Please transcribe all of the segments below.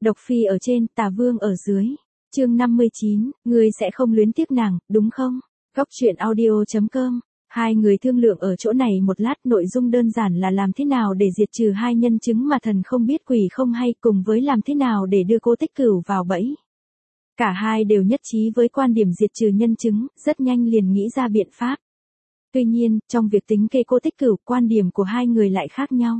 Độc phi ở trên, tà vương ở dưới. Chương 59, ngươi sẽ không luyến tiếc nàng, đúng không? Góc truyện audio.com. Hai người thương lượng ở chỗ này một lát, nội dung đơn giản là làm thế nào để diệt trừ hai nhân chứng mà thần không biết quỷ không hay, cùng với làm thế nào để đưa Cố Tích Cửu vào bẫy. Cả hai đều nhất trí với quan điểm diệt trừ nhân chứng, rất nhanh liền nghĩ ra biện pháp. Tuy nhiên, trong việc tính kê Cố Tích Cửu, quan điểm của hai người lại khác nhau.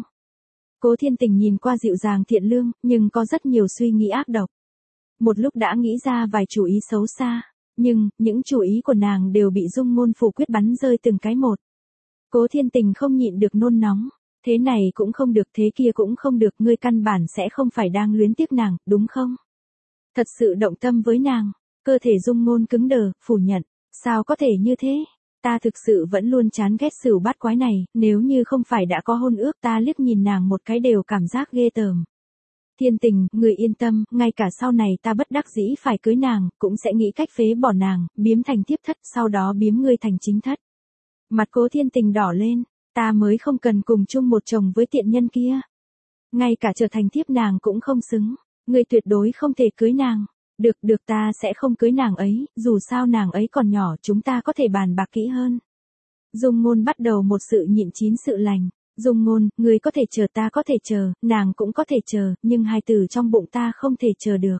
Cố Thiên Tình nhìn qua dịu dàng thiện lương, nhưng có rất nhiều suy nghĩ ác độc. Một lúc đã nghĩ ra vài chủ ý xấu xa, nhưng, những chủ ý của nàng đều bị Dung Ngôn phủ quyết bắn rơi từng cái một. Cố Thiên Tình không nhịn được nôn nóng, thế này cũng không được, thế kia cũng không được, ngươi căn bản sẽ không phải đang luyến tiếc nàng, đúng không? Thật sự động tâm với nàng, cơ thể Dung Ngôn cứng đờ, phủ nhận, sao có thể như thế? Ta thực sự vẫn luôn chán ghét Sửu bát quái này, nếu như không phải đã có hôn ước, ta liếc nhìn nàng một cái đều cảm giác ghê tởm. Thiên Tình, người yên tâm, ngay cả sau này ta bất đắc dĩ phải cưới nàng, cũng sẽ nghĩ cách phế bỏ nàng, biếm thành tiếp thất, sau đó biếm ngươi thành chính thất. Mặt Cố Thiên Tình đỏ lên, ta mới không cần cùng chung một chồng với tiện nhân kia. Ngay cả trở thành thiếp nàng cũng không xứng, ngươi tuyệt đối không thể cưới nàng. Được ta sẽ không cưới nàng ấy, dù sao nàng ấy còn nhỏ, chúng ta có thể bàn bạc kỹ hơn. Dung Ngôn bắt đầu một sự nhịn chín sự lành. Dung Ngôn, ngươi có thể chờ, ta có thể chờ, nàng cũng có thể chờ, nhưng hai từ trong bụng ta không thể chờ được.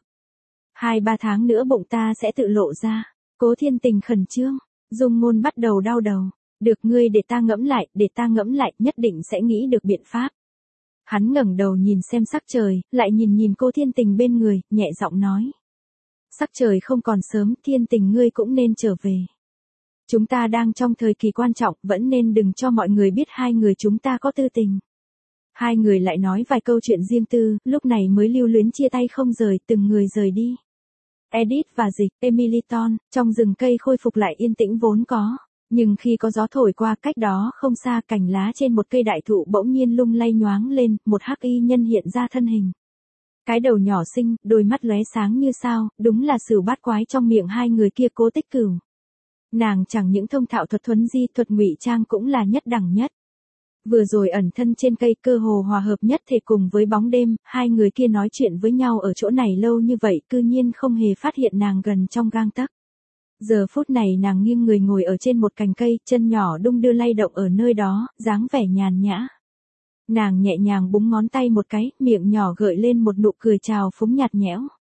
2-3 tháng nữa bụng ta sẽ tự lộ ra. Cố Thiên Tình khẩn trương. Dung Ngôn bắt đầu đau đầu. Được, ngươi để ta ngẫm lại, nhất định sẽ nghĩ được biện pháp. Hắn ngẩng đầu nhìn xem sắc trời, lại nhìn Cố Thiên Tình bên người, nhẹ giọng nói. Sắc trời không còn sớm, Thiên Tình ngươi cũng nên trở về. Chúng ta đang trong thời kỳ quan trọng, vẫn nên đừng cho mọi người biết hai người chúng ta có tư tình. Hai người lại nói vài câu chuyện riêng tư, lúc này mới lưu luyến chia tay không rời, từng người rời đi. Edith và Dịch, Emiliton, trong rừng cây khôi phục lại yên tĩnh vốn có. Nhưng khi có gió thổi qua, cách đó không xa, cành lá trên một cây đại thụ bỗng nhiên lung lay nhoáng lên, một hắc y nhân hiện ra thân hình. Cái đầu nhỏ xinh, đôi mắt lóe sáng như sao, đúng là Sửu bát quái trong miệng hai người kia, Cố Tích Cửu. Nàng chẳng những thông thạo thuật thuấn di, thuật ngụy trang cũng là nhất đẳng nhất. Vừa rồi ẩn thân trên cây, cơ hồ hòa hợp nhất thể cùng với bóng đêm, hai người kia nói chuyện với nhau ở chỗ này lâu như vậy, cư nhiên không hề phát hiện nàng gần trong gang tấc. Giờ phút này nàng nghiêng người ngồi ở trên một cành cây, chân nhỏ đung đưa lay động ở nơi đó, dáng vẻ nhàn nhã. Nàng nhẹ nhàng búng ngón tay một cái, miệng nhỏ gợi lên một nụ cười trào phúng nhạt nhẽo.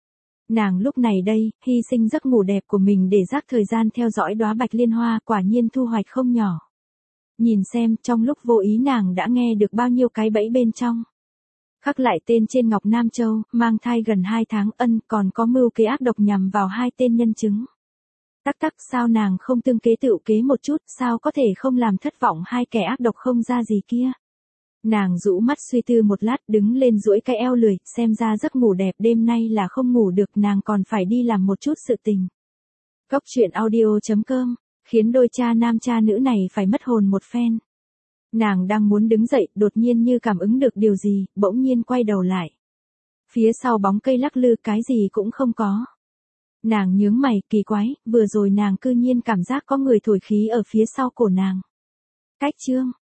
Nàng lúc này đây, hy sinh giấc ngủ đẹp của mình để dác thời gian theo dõi đóa bạch liên hoa, quả nhiên thu hoạch không nhỏ. Nhìn xem, trong lúc vô ý nàng đã nghe được bao nhiêu cái bẫy bên trong. Khắc lại tên trên ngọc Nam Châu, mang thai gần 2 tháng, còn có mưu kế ác độc nhằm vào hai tên nhân chứng. Tắc, sao nàng không tương kế tự kế một chút, sao có thể không làm thất vọng hai kẻ ác độc không ra gì kia. Nàng rũ mắt suy tư một lát, đứng lên duỗi cái eo lười, xem ra giấc ngủ đẹp đêm nay là không ngủ được, nàng còn phải đi làm một chút sự tình. Góc truyện audio.com, khiến đôi cha nam cha nữ này phải mất hồn một phen. Nàng đang muốn đứng dậy, đột nhiên như cảm ứng được điều gì, bỗng nhiên quay đầu lại. Phía sau bóng cây lắc lư, cái gì cũng không có. Nàng nhướng mày, kỳ quái, vừa rồi nàng cư nhiên cảm giác có người thổi khí ở phía sau cổ nàng. Cách chương